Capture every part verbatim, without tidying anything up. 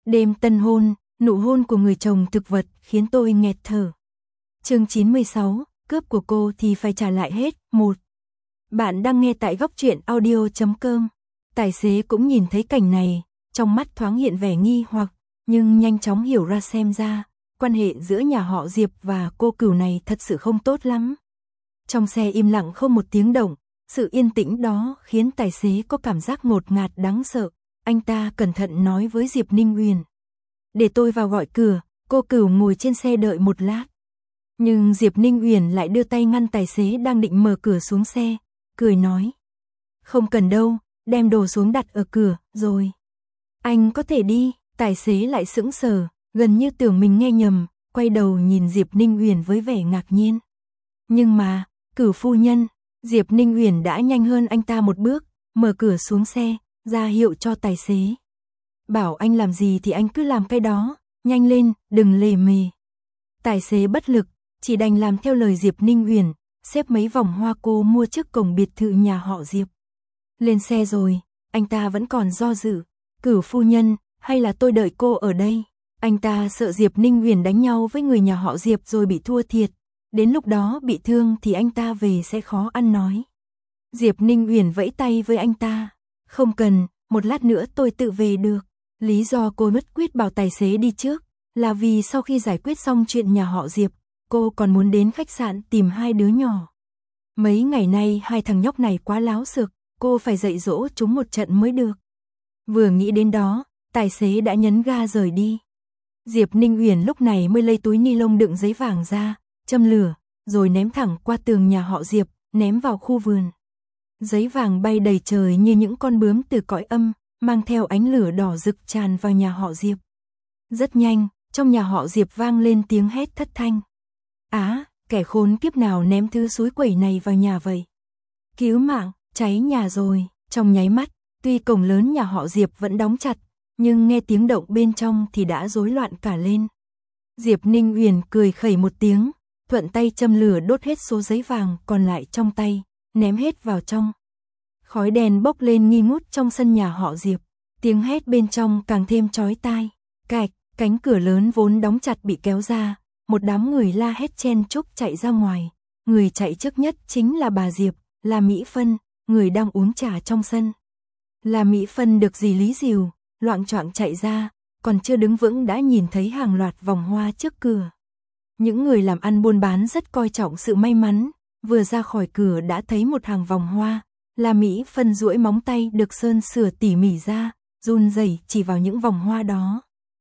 Đêm tân hôn, nụ hôn của người chồng thực vật khiến tôi nghẹt thở. Chương chín mươi sáu, cướp của cô thì phải trả lại hết. một. Bạn đang nghe tại góc truyện audio chấm com. Tài xế cũng nhìn thấy cảnh này, trong mắt thoáng hiện vẻ nghi hoặc, nhưng nhanh chóng hiểu ra xem ra, quan hệ giữa nhà họ Diệp và cô cửu này thật sự không tốt lắm. Trong xe im lặng không một tiếng động, sự yên tĩnh đó khiến tài xế có cảm giác ngột ngạt đáng sợ. Anh ta cẩn thận nói với Diệp Ninh Uyển: "Để tôi vào gọi cửa." Cô cửu ngồi trên xe đợi một lát. Nhưng Diệp Ninh Uyển lại đưa tay ngăn tài xế đang định mở cửa xuống xe, cười nói: "Không cần đâu, đem đồ xuống đặt ở cửa, rồi anh có thể đi." Tài xế lại sững sờ, gần như tưởng mình nghe nhầm, quay đầu nhìn Diệp Ninh Uyển với vẻ ngạc nhiên. Nhưng mà, cửu phu nhân, Diệp Ninh Uyển đã nhanh hơn anh ta một bước, mở cửa xuống xe, ra hiệu cho tài xế. "Bảo anh làm gì thì anh cứ làm cái đó, nhanh lên, đừng lề mề." Tài xế bất lực, chỉ đành làm theo lời Diệp Ninh Uyển, xếp mấy vòng hoa cô mua trước cổng biệt thự nhà họ Diệp. Lên xe rồi, anh ta vẫn còn do dự. "Cửu phu nhân, hay là tôi đợi cô ở đây?" Anh ta sợ Diệp Ninh Uyển đánh nhau với người nhà họ Diệp rồi bị thua thiệt, đến lúc đó bị thương thì anh ta về sẽ khó ăn nói. Diệp Ninh Uyển vẫy tay với anh ta: "Không cần, một lát nữa tôi tự về được." Lý do cô nhất quyết bảo tài xế đi trước là vì sau khi giải quyết xong chuyện nhà họ Diệp, cô còn muốn đến khách sạn tìm hai đứa nhỏ. Mấy ngày nay hai thằng nhóc này quá láo xược, cô phải dạy dỗ chúng một trận mới được. Vừa nghĩ đến đó, tài xế đã nhấn ga rời đi. Diệp Ninh Uyển lúc này mới lấy túi ni lông đựng giấy vàng ra, châm lửa, rồi ném thẳng qua tường nhà họ Diệp, ném vào khu vườn. Giấy vàng bay đầy trời như những con bướm từ cõi âm, mang theo ánh lửa đỏ rực tràn vào nhà họ Diệp. Rất nhanh, trong nhà họ Diệp vang lên tiếng hét thất thanh: "Á, kẻ khốn kiếp nào ném thứ xúi quẩy này vào nhà vậy? Cứu mạng, cháy nhà rồi!" Trong nháy mắt, tuy cổng lớn nhà họ Diệp vẫn đóng chặt, nhưng nghe tiếng động bên trong thì đã rối loạn cả lên. Diệp Ninh Uyển cười khẩy một tiếng, thuận tay châm lửa đốt hết số giấy vàng còn lại trong tay, ném hết vào trong. Khói đèn bốc lên nghi ngút trong sân nhà họ Diệp, tiếng hét bên trong càng thêm chói tai. Cạch, cánh cửa lớn vốn đóng chặt bị kéo ra, một đám người la hét chen chúc chạy ra ngoài. Người chạy trước nhất chính là bà Diệp, là Mỹ Phân, người đang uống trà trong sân. Là Mỹ Phân được dì Lý dìu, loạng choạng chạy ra, còn chưa đứng vững đã nhìn thấy hàng loạt vòng hoa trước cửa. Những người làm ăn buôn bán rất coi trọng sự may mắn, vừa ra khỏi cửa đã thấy một hàng vòng hoa. Là Mỹ Phân duỗi móng tay được sơn sửa tỉ mỉ ra, run rẩy chỉ vào những vòng hoa đó.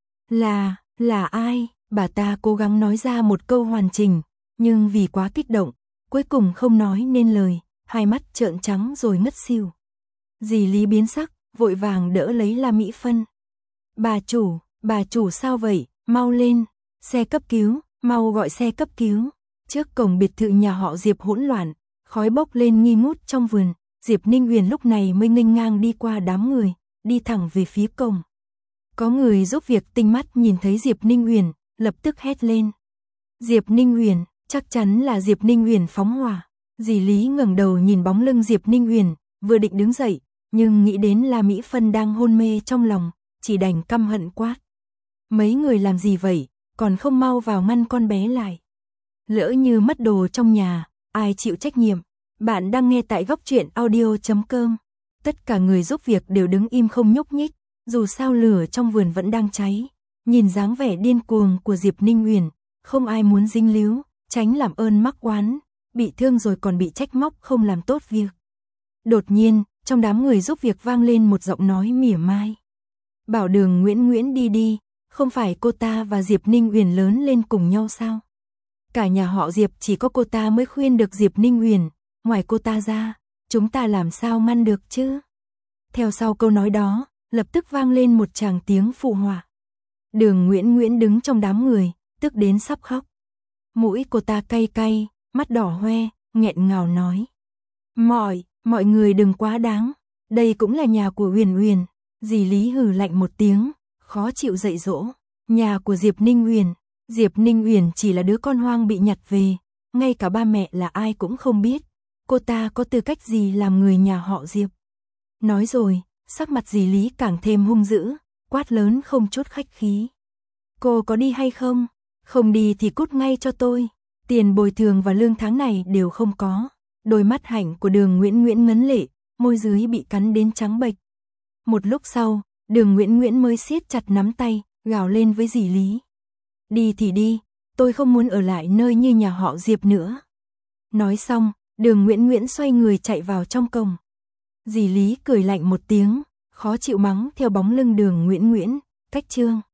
Là, là ai? Bà ta cố gắng nói ra một câu hoàn chỉnh, nhưng vì quá kích động, cuối cùng không nói nên lời, hai mắt trợn trắng rồi ngất xỉu. Dì Lý biến sắc, vội vàng đỡ lấy La Mỹ Phân. "Bà chủ, bà chủ sao vậy? Mau lên, xe cấp cứu, mau gọi xe cấp cứu." Trước cổng biệt thự nhà họ Diệp hỗn loạn, khói bốc lên nghi ngút trong vườn. Diệp Ninh Uyển lúc này mới nghênh ngang đi qua đám người, đi thẳng về phía cổng. Có người giúp việc tinh mắt nhìn thấy Diệp Ninh Uyển, lập tức hét lên: "Diệp Ninh Uyển!" Chắc chắn là Diệp Ninh Uyển phóng hỏa. Dì Lý ngẩng đầu nhìn bóng lưng Diệp Ninh Uyển, vừa định đứng dậy, nhưng nghĩ đến La Mỹ Phân đang hôn mê trong lòng, chỉ đành căm hận quát: "Mấy người làm gì vậy, còn không mau vào ngăn con bé lại. Lỡ như mất đồ trong nhà, ai chịu trách nhiệm?" Bạn đang nghe tại góc truyện audio chấm com. Tất cả người giúp việc đều đứng im không nhúc nhích, dù sao lửa trong vườn vẫn đang cháy. Nhìn dáng vẻ điên cuồng của Diệp Ninh Uyển, không ai muốn dính líu, tránh làm ơn mắc oán, bị thương rồi còn bị trách móc không làm tốt việc. Đột nhiên, trong đám người giúp việc vang lên một giọng nói mỉa mai: "Bảo Đường Nguyễn Nguyễn đi đi, không phải cô ta và Diệp Ninh Uyển lớn lên cùng nhau sao? Cả nhà họ Diệp chỉ có cô ta mới khuyên được Diệp Ninh Uyển, ngoài cô ta ra, chúng ta làm sao ngăn được chứ?" Theo sau câu nói đó, lập tức vang lên một tràng tiếng phụ họa. Đường Nguyễn Nguyễn đứng trong đám người, tức đến sắp khóc. Mũi cô ta cay cay, mắt đỏ hoe, nghẹn ngào nói: Mọi, mọi người đừng quá đáng, đây cũng là nhà của Uyển Uyển." Dì Lý hừ lạnh một tiếng, khó chịu dạy dỗ: "Nhà của Diệp Ninh Uyển, Diệp Ninh Uyển chỉ là đứa con hoang bị nhặt về, ngay cả ba mẹ là ai cũng không biết, cô ta có tư cách gì làm người nhà họ Diệp." Nói rồi, sắc mặt dì Lý càng thêm hung dữ, quay quát lớn không chút khách khí. Cô có đi hay không? Không đi thì cút ngay cho tôi. Tiền bồi thường và lương tháng này đều không có. Đôi mắt hạnh của Đường Nguyễn Nguyễn ngấn lệ, môi dưới bị cắn đến trắng bệch. Một lúc sau, Đường Nguyễn Nguyễn mới siết chặt nắm tay, gào lên với dì Lý. Đi thì đi, tôi không muốn ở lại nơi như nhà họ Diệp nữa. Nói xong, Đường Nguyễn Nguyễn xoay người chạy vào trong cổng. Dì Lý cười lạnh một tiếng, khó chịu mắng theo bóng lưng Đường Nguyễn Nguyễn, cách chương.